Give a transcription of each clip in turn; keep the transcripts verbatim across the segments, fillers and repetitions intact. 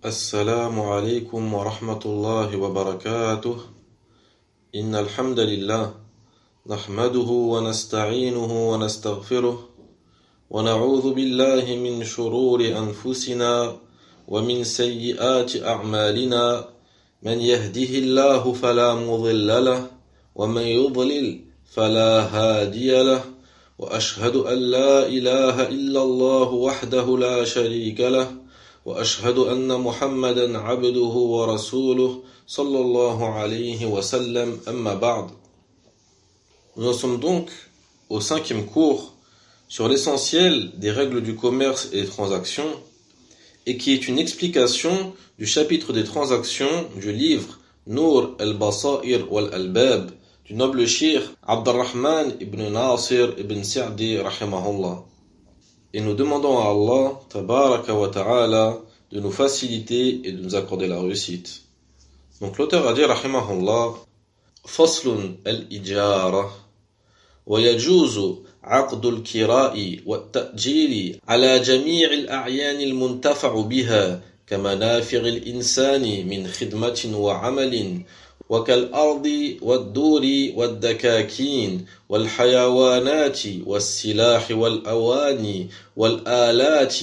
السلام عليكم ورحمة الله وبركاته. إن الحمد لله نحمده ونستعينه ونستغفره ونعوذ بالله من شرور أنفسنا ومن سيئات أعمالنا. من يهده الله فلا مضل له ومن يضلل فلا هادي له، وأشهد أن لا إله إلا الله وحده لا شريك له، وأشهد أن محمدا عبده ورسوله صلى الله عليه وسلم. أما بعد. Nous en sommes donc au cinquième cours sur l'essentiel des règles du commerce et des transactions, et qui est une explication du chapitre des transactions du livre Nour al-Basair wal-Albab du noble cheikh Abdurrahman ibn Nasir ibn Sa'di rahimahullah. Et nous demandons à Allah tabaraka wa ta'ala de nous faciliter et de nous accorder la réussite. Donc l'auteur a dit rahimahullah: Faslun al-ijara wa yajuzu عقد الكراء والتأجير على جميع الأعيان المنتفع بها كمنافع الإنسان من خدمة وعمل، وكالأرض والدور والدكاكين والحيوانات والسلاح والأواني والآلات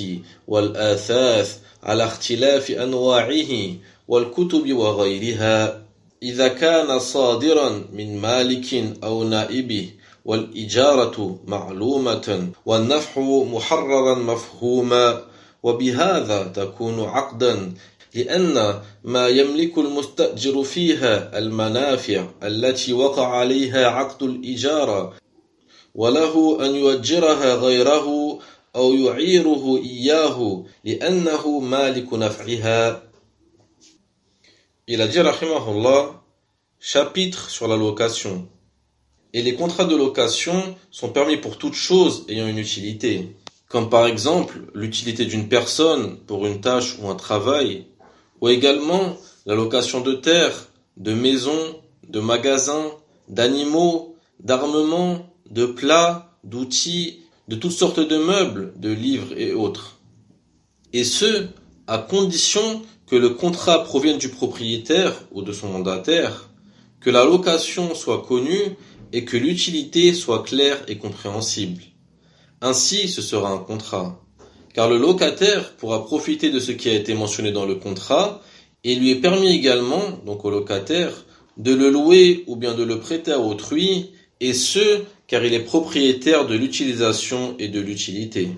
والآثاث على اختلاف أنواعه والكتب وغيرها، إذا كان صادرا من مالك أو نائبه، والإجارة معلومة والنفع محررا مفهوما، وبهذا تكون عقدا، لأن ما يملك المستأجر فيها المنافع التي وقع عليها عقد الإجارة، وله أن يؤجرها غيره أو يعيره إياه لأنه مالك نفعها. Il a dit rahimahullah, chapitre sur la location. Et les contrats de location sont permis pour toute chose ayant une utilité, comme par exemple l'utilité d'une personne pour une tâche ou un travail, ou également la location de terre, de maisons, de magasins, d'animaux, d'armements, de plats, d'outils, de toutes sortes de meubles, de livres et autres. Et ce, à condition que le contrat provienne du propriétaire ou de son mandataire, que la location soit connue et que l'utilité soit claire et compréhensible. Ainsi, ce sera un contrat, car le locataire pourra profiter de ce qui a été mentionné dans le contrat, et il lui est permis également, donc au locataire, de le louer ou bien de le prêter à autrui, et ce, car il est propriétaire de l'utilisation et de l'utilité.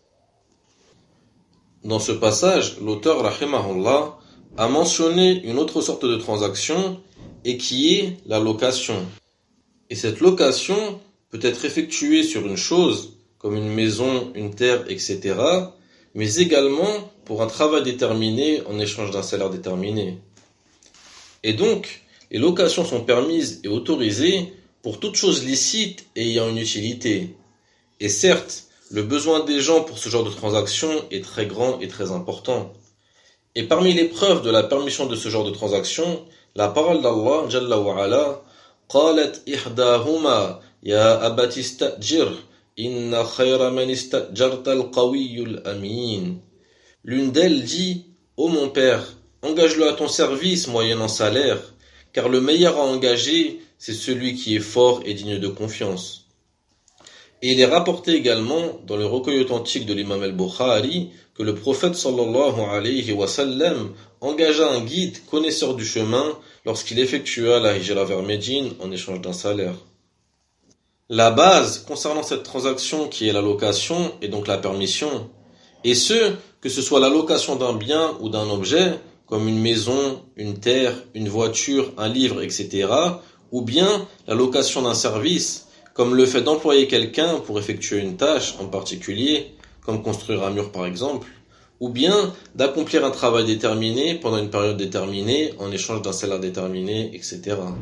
Dans ce passage, l'auteur rahimahullah a mentionné une autre sorte de transaction, et qui est la location. Et cette location peut être effectuée sur une chose, comme une maison, une terre, et cetera, mais également pour un travail déterminé en échange d'un salaire déterminé. Et donc, les locations sont permises et autorisées pour toute chose licite et ayant une utilité. Et certes, le besoin des gens pour ce genre de transaction est très grand et très important. Et parmi les preuves de la permission de ce genre de transaction, la parole d'Allah Jalla wa Ala: قالت إحداهما يا أبت استأجر إن خير من استأجرت القوي الأمين. L'une d'elles dit: Ô mon père, engage-le à ton service moyennant salaire, car le meilleur à engager, c'est celui qui est fort et digne de confiance. Et il est rapporté également dans le recueil authentique de l'imam al-Bukhari que le prophète sallallahu alayhi wa sallam engagea un guide connaisseur du chemin lorsqu'il effectua la hijra vers Médine en échange d'un salaire. La base concernant cette transaction qui est la location est donc la permission, et ce, que ce soit la location d'un bien ou d'un objet, comme une maison, une terre, une voiture, un livre, et cetera, ou bien la location d'un service, comme le fait d'employer quelqu'un pour effectuer une tâche en particulier, comme construire un mur par exemple, ou bien d'accomplir un travail déterminé pendant une période déterminée en échange d'un salaire déterminé, et cetera.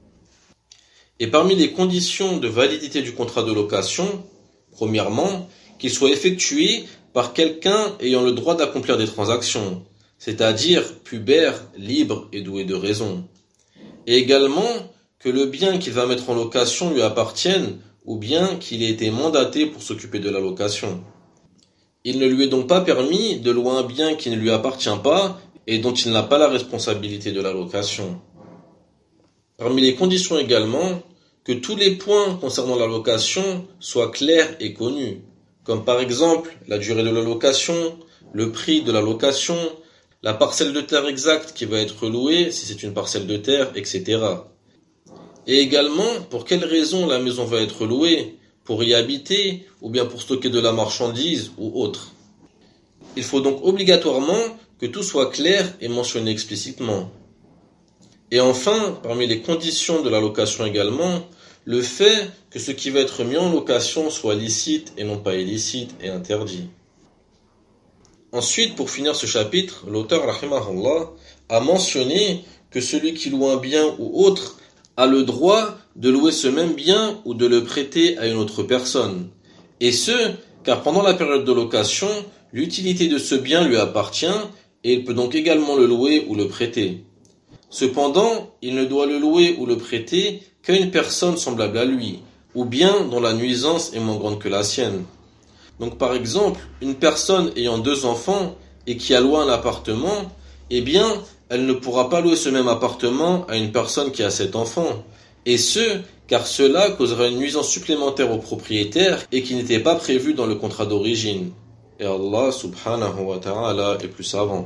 Et parmi les conditions de validité du contrat de location, premièrement, qu'il soit effectué par quelqu'un ayant le droit d'accomplir des transactions, c'est-à-dire pubère, libre et doué de raison. Et également, que le bien qu'il va mettre en location lui appartienne, ou bien qu'il ait été mandaté pour s'occuper de la location. Il ne lui est donc pas permis de louer un bien qui ne lui appartient pas et dont il n'a pas la responsabilité de la location. Parmi les conditions également, que tous les points concernant la location soient clairs et connus, comme par exemple la durée de la location, le prix de la location, la parcelle de terre exacte qui va être louée si c'est une parcelle de terre, et cetera. Et également, pour quelles raisons la maison va être louée, pour y habiter ou bien pour stocker de la marchandise ou autre. Il faut donc obligatoirement que tout soit clair et mentionné explicitement. Et enfin, parmi les conditions de la location également, le fait que ce qui va être mis en location soit licite et non pas illicite et interdit. Ensuite, pour finir ce chapitre, l'auteur rahimahullah a mentionné que celui qui loue un bien ou autre a le droit de louer ce même bien ou de le prêter à une autre personne. Et ce, car pendant la période de location, l'utilité de ce bien lui appartient et il peut donc également le louer ou le prêter. Cependant, il ne doit le louer ou le prêter qu'à une personne semblable à lui, ou bien dont la nuisance est moins grande que la sienne. Donc par exemple, une personne ayant deux enfants et qui a loué un appartement, eh bien, elle ne pourra pas louer ce même appartement à une personne qui a sept enfants. Et ce, car cela causera une nuisance supplémentaire au propriétaire et qui n'était pas prévu dans le contrat d'origine. Et Allah subhanahu wa ta'ala est plus savant.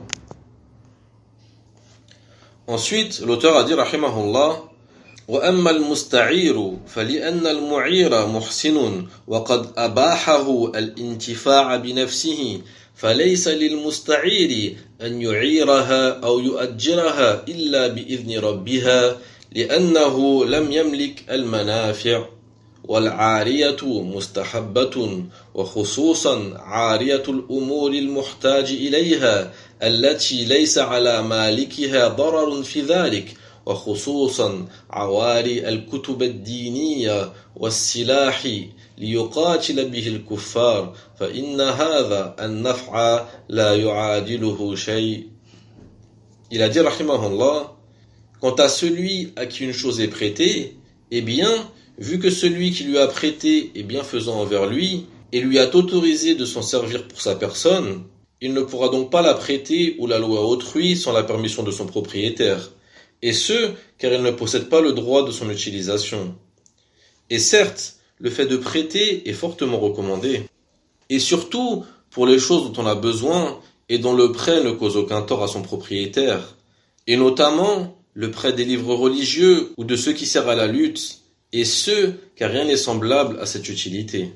Ensuite, l'auteur a dit rahimahullah وأما المستعير فلأن المعير محسن وقد أباحه الانتفاع بنفسه فليس للمستعير أن يعيرها أو يؤجرها إلا بإذن ربها لأنه لم يملك المنافع والعارية مستحبة وخصوصا عارية الأمور المحتاج إليها التي ليس على مالكها ضرر في ذلك وخصوصا عواري الكتب الدينية والسلاح ليقاتل به الكفار فإن هذا النفع لا يعادله شيء. Il a dit rahimahullah, quant à celui à qui une chose est prêtée, eh bien, vu que celui qui lui a prêté est bienfaisant envers lui et lui a autorisé de s'en servir pour sa personne, il ne pourra donc pas la prêter ou la louer à autrui sans la permission de son propriétaire. Et ce, car il ne possède pas le droit de son utilisation. Et certes, le fait de prêter est fortement recommandé. Et surtout, pour les choses dont on a besoin et dont le prêt ne cause aucun tort à son propriétaire. Et notamment, le prêt des livres religieux ou de ceux qui servent à la lutte. Et ce, car rien n'est semblable à cette utilité.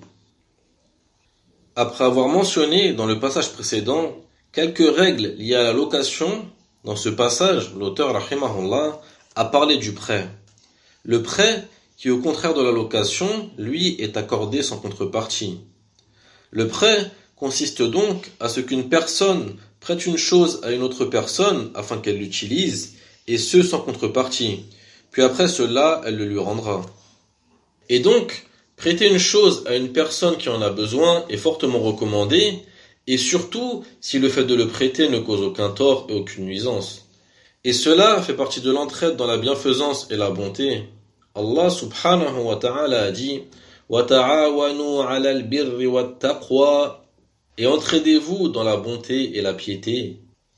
Après avoir mentionné dans le passage précédent quelques règles liées à la location, dans ce passage, l'auteur rahimahullah a parlé du prêt. Le prêt, qui au contraire de la location, lui, est accordé sans contrepartie. Le prêt consiste donc à ce qu'une personne prête une chose à une autre personne afin qu'elle l'utilise, et ce sans contrepartie. Puis après cela, elle le lui rendra. Et donc, prêter une chose à une personne qui en a besoin est fortement recommandé, et surtout si le fait de le prêter ne cause aucun tort et aucune nuisance. Et cela fait partie de l'entraide dans la bienfaisance et la bonté. Allah subhanahu wa ta'ala a dit وَتَعَاوَنُوا عَلَى الْبِرِّ وَالتَّقْوَى et entraidez-vous dans la bonté et la piété.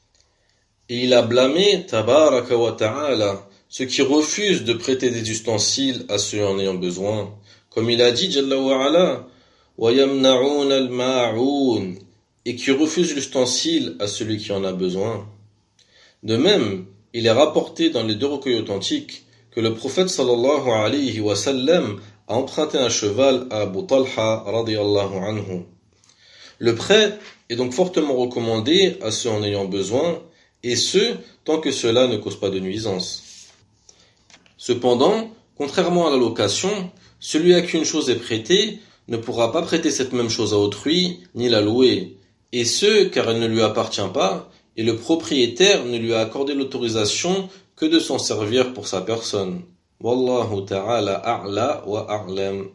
Et il a blâmé tabaraka wa ta'ala ceux qui refusent de prêter des ustensiles à ceux en ayant besoin. Comme il a dit Jalla wa ala وَيَمْنَعُونَ الْمَاعُونَ et qui refuse l'ustensile à celui qui en a besoin. De même, il est rapporté dans les deux recueils authentiques que le prophète sallallahu alayhi wa sallam a emprunté un cheval à Abu Talha radiyallahu anhu. Le prêt est donc fortement recommandé à ceux en ayant besoin, et ce, tant que cela ne cause pas de nuisance. Cependant, contrairement à la location, celui à qui une chose est prêtée ne pourra pas prêter cette même chose à autrui, ni la louer. Et ce, car elle ne lui appartient pas, et le propriétaire ne lui a accordé l'autorisation que de s'en servir pour sa personne. Wallahu ta'ala a'la wa a'lam.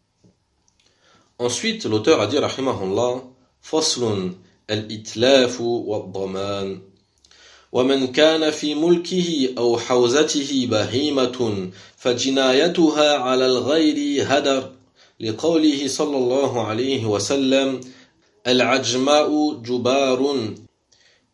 Ensuite, l'auteur a dit, rahimahullah, faslun al-itlafu wa-dhaman. ومن كان في ملكه أو حوزته بهيمة فجنايتها على الغير هدر لقوله صلى الله عليه وسلم العجماء جبار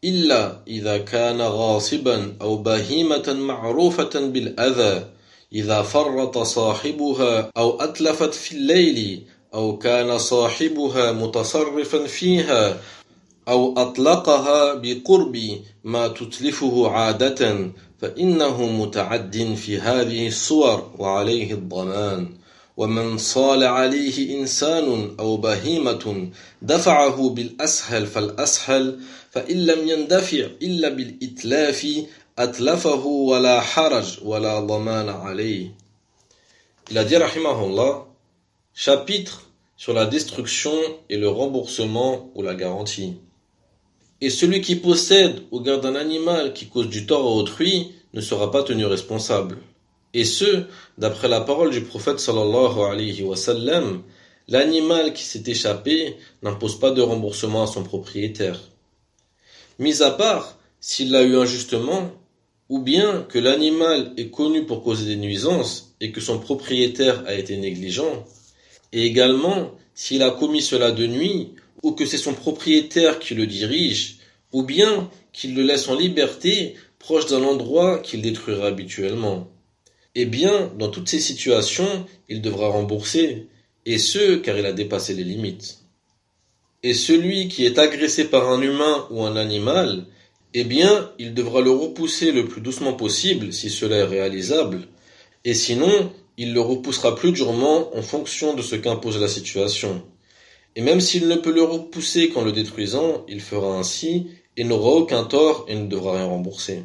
إلا إذا كان غاصبا أو بهيمة معروفة بالأذى إذا فرط صاحبها أو أتلفت في الليل أو كان صاحبها متصرفا فيها أو أطلقها بقرب ما تتلفه عادة فإنه متعد في هذه الصور وعليه الضمان. ومن صال عليه إنسان أو بهيمة دفعه بالأسهل فالأسهل فإن لم يندفع إلا بالإتلاف أتلفه ولا حرج ولا ضمان عليه. Il a dit rahimahullah, chapitre sur la destruction et le remboursement ou la garantie. Et celui qui possède ou garde un animal qui cause du tort à autrui ne sera pas tenu responsable. Et ce, d'après la parole du prophète sallallahu alayhi wa sallam, l'animal qui s'est échappé n'impose pas de remboursement à son propriétaire. Mis à part s'il l'a eu injustement, ou bien que l'animal est connu pour causer des nuisances et que son propriétaire a été négligent, et également s'il a commis cela de nuit, ou que c'est son propriétaire qui le dirige, ou bien qu'il le laisse en liberté proche d'un endroit qu'il détruira habituellement. Eh bien, dans toutes ces situations, il devra rembourser, et ce, car il a dépassé les limites. Et celui qui est agressé par un humain ou un animal, eh bien, il devra le repousser le plus doucement possible, si cela est réalisable, et sinon, il le repoussera plus durement en fonction de ce qu'impose la situation. Et même s'il ne peut le repousser qu'en le détruisant, il fera ainsi, et n'aura aucun tort et ne devra rien rembourser.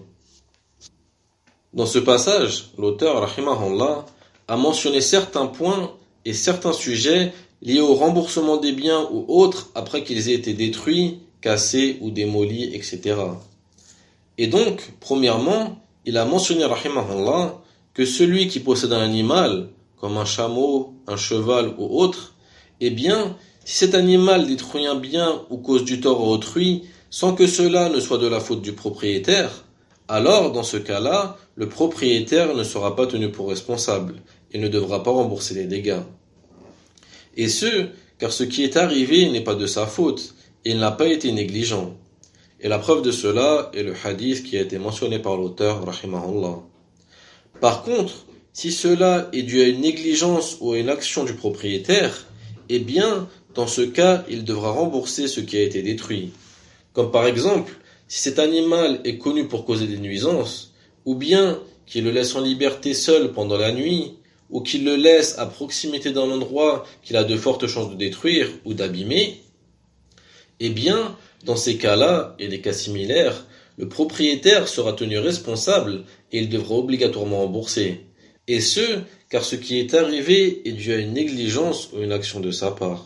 Dans ce passage, l'auteur, rahimahullah, a mentionné certains points et certains sujets liés au remboursement des biens ou autres après qu'ils aient été détruits, cassés ou démolis, et cetera. Et donc, premièrement, il a mentionné, rahimahullah, que celui qui possède un animal, comme un chameau, un cheval ou autre, eh bien, si cet animal détruit un bien ou cause du tort à autrui, sans que cela ne soit de la faute du propriétaire, alors, dans ce cas-là, le propriétaire ne sera pas tenu pour responsable et ne devra pas rembourser les dégâts. Et ce, car ce qui est arrivé n'est pas de sa faute et il n'a pas été négligent. Et la preuve de cela est le hadith qui a été mentionné par l'auteur, rahimahullah. Par contre, si cela est dû à une négligence ou à une action du propriétaire, eh bien, dans ce cas, il devra rembourser ce qui a été détruit. Comme par exemple, si cet animal est connu pour causer des nuisances, ou bien qu'il le laisse en liberté seul pendant la nuit, ou qu'il le laisse à proximité d'un endroit qu'il a de fortes chances de détruire ou d'abîmer, eh bien, dans ces cas-là, et des cas similaires, le propriétaire sera tenu responsable et il devra obligatoirement rembourser. Et ce, car ce qui est arrivé est dû à une négligence ou une action de sa part.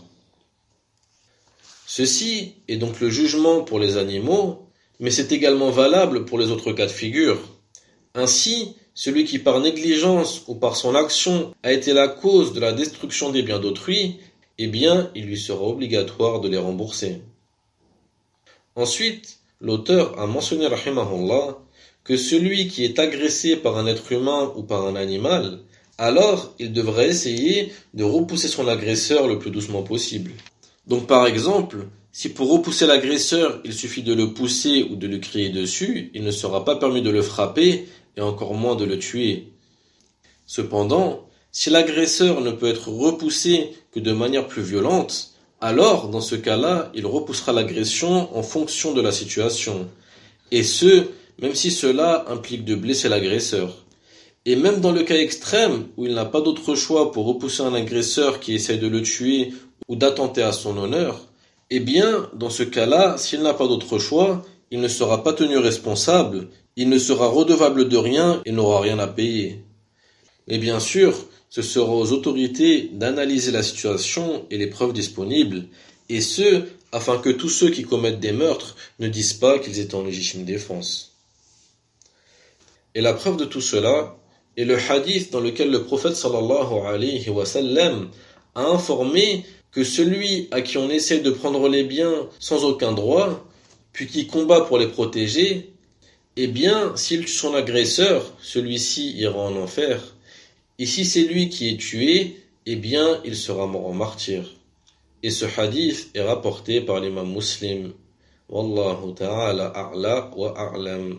Ceci est donc le jugement pour les animaux, mais c'est également valable pour les autres cas de figure. Ainsi, celui qui par négligence ou par son action a été la cause de la destruction des biens d'autrui, eh bien, il lui sera obligatoire de les rembourser. Ensuite, l'auteur a mentionné, rahimahullah, que celui qui est agressé par un être humain ou par un animal, alors il devrait essayer de repousser son agresseur le plus doucement possible. Donc par exemple, si pour repousser l'agresseur, il suffit de le pousser ou de lui crier dessus, il ne sera pas permis de le frapper et encore moins de le tuer. Cependant, si l'agresseur ne peut être repoussé que de manière plus violente, alors dans ce cas-là, il repoussera l'agression en fonction de la situation. Et ce, même si cela implique de blesser l'agresseur. Et même dans le cas extrême où il n'a pas d'autre choix pour repousser un agresseur qui essaie de le tuer ou d'attenter à son honneur, eh bien, dans ce cas-là, s'il n'a pas d'autre choix, il ne sera pas tenu responsable, il ne sera redevable de rien et n'aura rien à payer. Mais bien sûr, ce sera aux autorités d'analyser la situation et les preuves disponibles, et ce, afin que tous ceux qui commettent des meurtres ne disent pas qu'ils étaient en légitime défense. Et la preuve de tout cela est le hadith dans lequel le prophète sallallahu alayhi wa sallam a informé que celui à qui on essaie de prendre les biens sans aucun droit, puis qui combat pour les protéger, eh bien, s'il tue son agresseur, celui-ci ira en enfer. Et si c'est lui qui est tué, eh bien, il sera mort en martyr. Et ce hadith est rapporté par l'imam Muslim. Wallahu ta'ala a'la wa a'lam.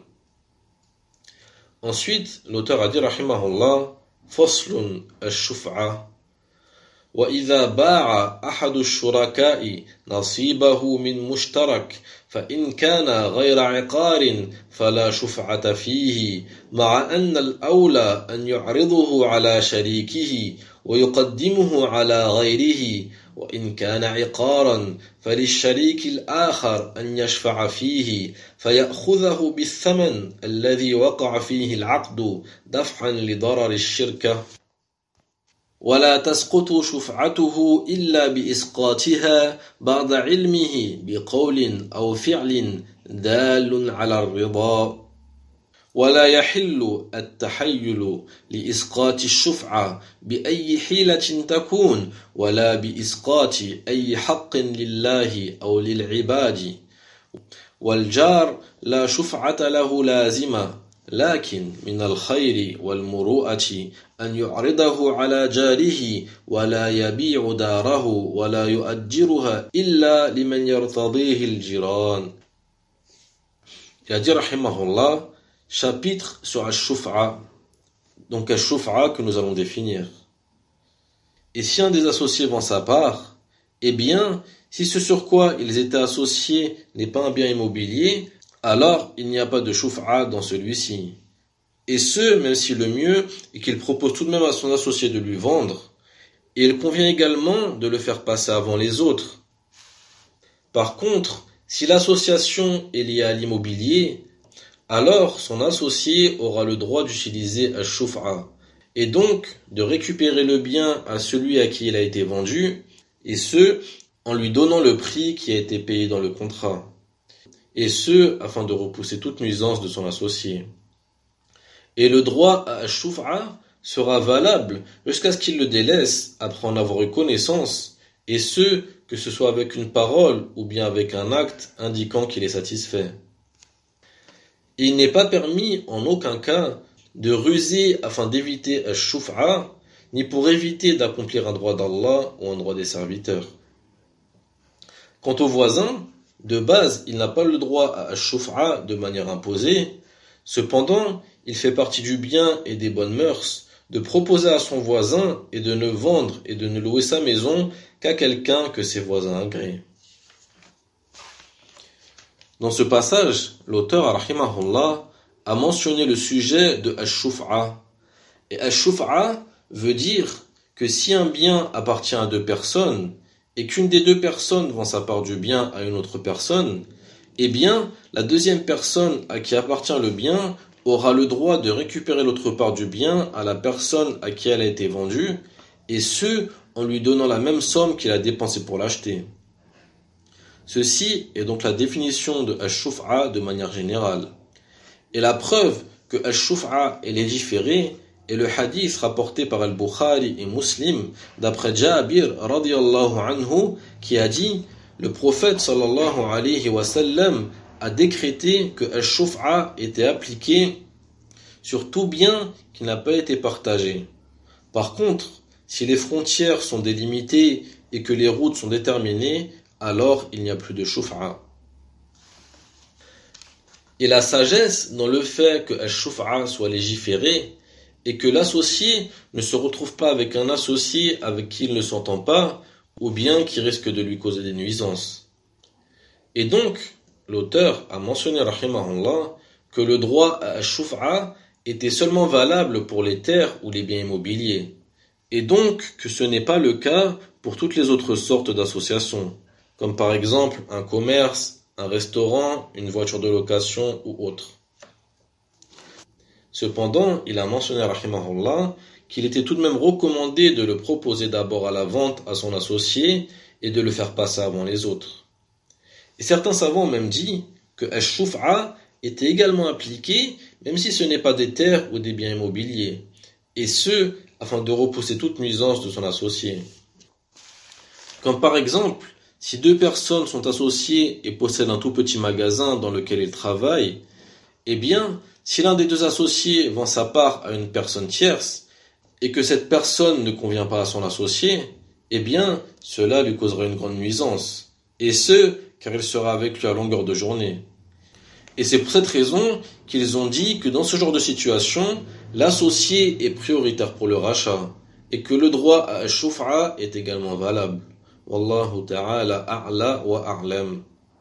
Ensuite, l'auteur a dit rahimahullah, faslun ash-shuf'a. وإذا باع أحد الشركاء نصيبه من مشترك فإن كان غير عقار فلا شفعة فيه مع أن الأولى أن يعرضه على شريكه ويقدمه على غيره وإن كان عقارا فللشريك الآخر أن يشفع فيه فيأخذه بالثمن الذي وقع فيه العقد دفعا لضرر الشركة ولا تسقط شفعته إلا بإسقاطها بعد علمه بقول أو فعل دال على الرضا ولا يحل التحيل لإسقاط الشفعة بأي حيلة تكون ولا بإسقاط أي حق لله أو للعباد والجار لا شفعة له لازمة لكن من الخير والمروءة أن يعرضه على جاره ولا يبيع داره ولا يؤجرها إلا لمن يرتضيه الجيران. Il a dit rahimahullah, chapitre sur Ash-Shuf'a, donc Ash-Shuf'a que nous allons définir. Et si un des associés vend sa part, eh bien, si ce sur quoi ils étaient associés n'est pas un bien immobilier, alors il n'y a pas de shuf'a dans celui-ci. Et ce, même si le mieux est qu'il propose tout de même à son associé de lui vendre, et il convient également de le faire passer avant les autres. Par contre, si l'association est liée à l'immobilier, alors son associé aura le droit d'utiliser ash-shuf'a, et donc de récupérer le bien à celui à qui il a été vendu, et ce, en lui donnant le prix qui a été payé dans le contrat. Et ce, afin de repousser toute nuisance de son associé. Et le droit à ash-shuf'a sera valable jusqu'à ce qu'il le délaisse après en avoir eu connaissance, et ce, que ce soit avec une parole ou bien avec un acte indiquant qu'il est satisfait. Et il n'est pas permis en aucun cas de ruser afin d'éviter ash-shuf'a, ni pour éviter d'accomplir un droit d'Allah ou un droit des serviteurs. Quant au voisin, de base, il n'a pas le droit à ash-shuf'a de manière imposée. Cependant, il fait partie du bien et des bonnes mœurs de proposer à son voisin et de ne vendre et de ne louer sa maison qu'à quelqu'un que ses voisins agréent. Dans ce passage, l'auteur rahimahullah a mentionné le sujet de ash-shuf'a. Et ash-shuf'a veut dire que si un bien appartient à deux personnes, et qu'une des deux personnes vend sa part du bien à une autre personne, eh bien, la deuxième personne à qui appartient le bien aura le droit de récupérer l'autre part du bien à la personne à qui elle a été vendue, et ce, en lui donnant la même somme qu'il a dépensée pour l'acheter. Ceci est donc la définition de ash-shuf'a de manière générale. Et la preuve que ash-shuf'a est légiféré est le hadith rapporté par Al-Bukhari et Muslim d'après Jabir radiyallahu anhu qui a dit le prophète sallallahu alayhi wa sallam a décrété que ash-shuf'a était appliqué sur tout bien qui n'a pas été partagé. Par contre, si les frontières sont délimitées et que les routes sont déterminées, alors il n'y a plus de shuf'a. Et la sagesse dans le fait que ash-shuf'a soit légiféré et que l'associé ne se retrouve pas avec un associé avec qui il ne s'entend pas, ou bien qui risque de lui causer des nuisances. Et donc, l'auteur a mentionné, rahimahullah, que le droit à ash-shuf'a était seulement valable pour les terres ou les biens immobiliers, et donc que ce n'est pas le cas pour toutes les autres sortes d'associations, comme par exemple un commerce, un restaurant, une voiture de location ou autre. Cependant, il a mentionné, rahimahullah, qu'il était tout de même recommandé de le proposer d'abord à la vente à son associé et de le faire passer avant les autres. Et certains savants ont même dit que ash-shuf'a était également appliqué même si ce n'est pas des terres ou des biens immobiliers, et ce, afin de repousser toute nuisance de son associé. Comme par exemple, si deux personnes sont associées et possèdent un tout petit magasin dans lequel ils travaillent, eh bien, si l'un des deux associés vend sa part à une personne tierce, et que cette personne ne convient pas à son associé, eh bien, cela lui causera une grande nuisance. Et ce, car il sera avec lui à longueur de journée. Et c'est pour cette raison qu'ils ont dit que dans ce genre de situation, l'associé est prioritaire pour le rachat, et que le droit à ash-shuf'a est également valable. Wallahu ta'ala a'la wa a'lam.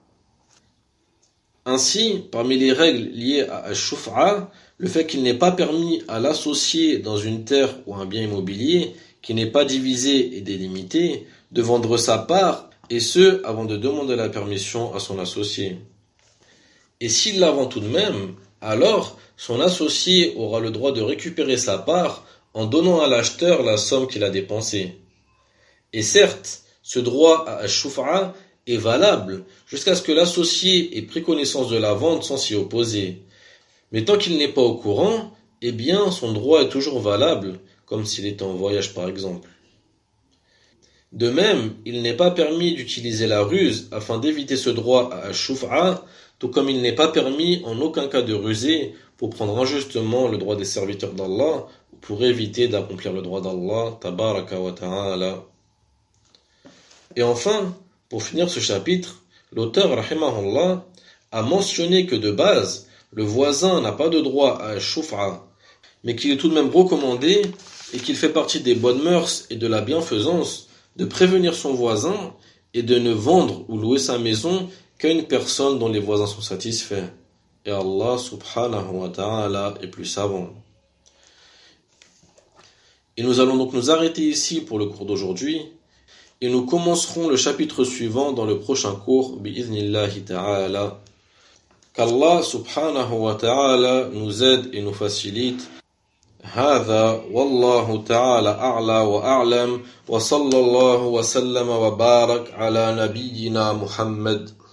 Ainsi, parmi les règles liées à ash-shuf'a, le fait qu'il n'est pas permis à l'associé dans une terre ou un bien immobilier qui n'est pas divisé et délimité de vendre sa part, et ce avant de demander la permission à son associé. Et s'il la vend tout de même, alors son associé aura le droit de récupérer sa part en donnant à l'acheteur la somme qu'il a dépensée. Et certes, ce droit à ash-shuf'a est valable jusqu'à ce que l'associé ait pris connaissance de la vente sans s'y opposer. Mais tant qu'il n'est pas au courant, eh bien son droit est toujours valable, comme s'il était en voyage par exemple. De même, il n'est pas permis d'utiliser la ruse afin d'éviter ce droit à ash-shuf'a, tout comme il n'est pas permis en aucun cas de ruser pour prendre injustement le droit des serviteurs d'Allah ou pour éviter d'accomplir le droit d'Allah, tabaraka wa ta'ala. Et enfin, pour finir ce chapitre, l'auteur, rahimahullah, a mentionné que de base, le voisin n'a pas de droit à ash-shuf'a, mais qu'il est tout de même recommandé et qu'il fait partie des bonnes mœurs et de la bienfaisance de prévenir son voisin et de ne vendre ou louer sa maison qu'à une personne dont les voisins sont satisfaits. Et Allah subhanahu wa ta'ala est plus savant. Et nous allons donc nous arrêter ici pour le cours d'aujourd'hui et nous commencerons le chapitre suivant dans le prochain cours bi'iznillahi ta'ala. Qu'Allah subhanahu wa ta'ala nous aide et nous facilite. هذا والله تعالى أعلى وأعلم وصلى الله وسلم وبارك على نبينا محمد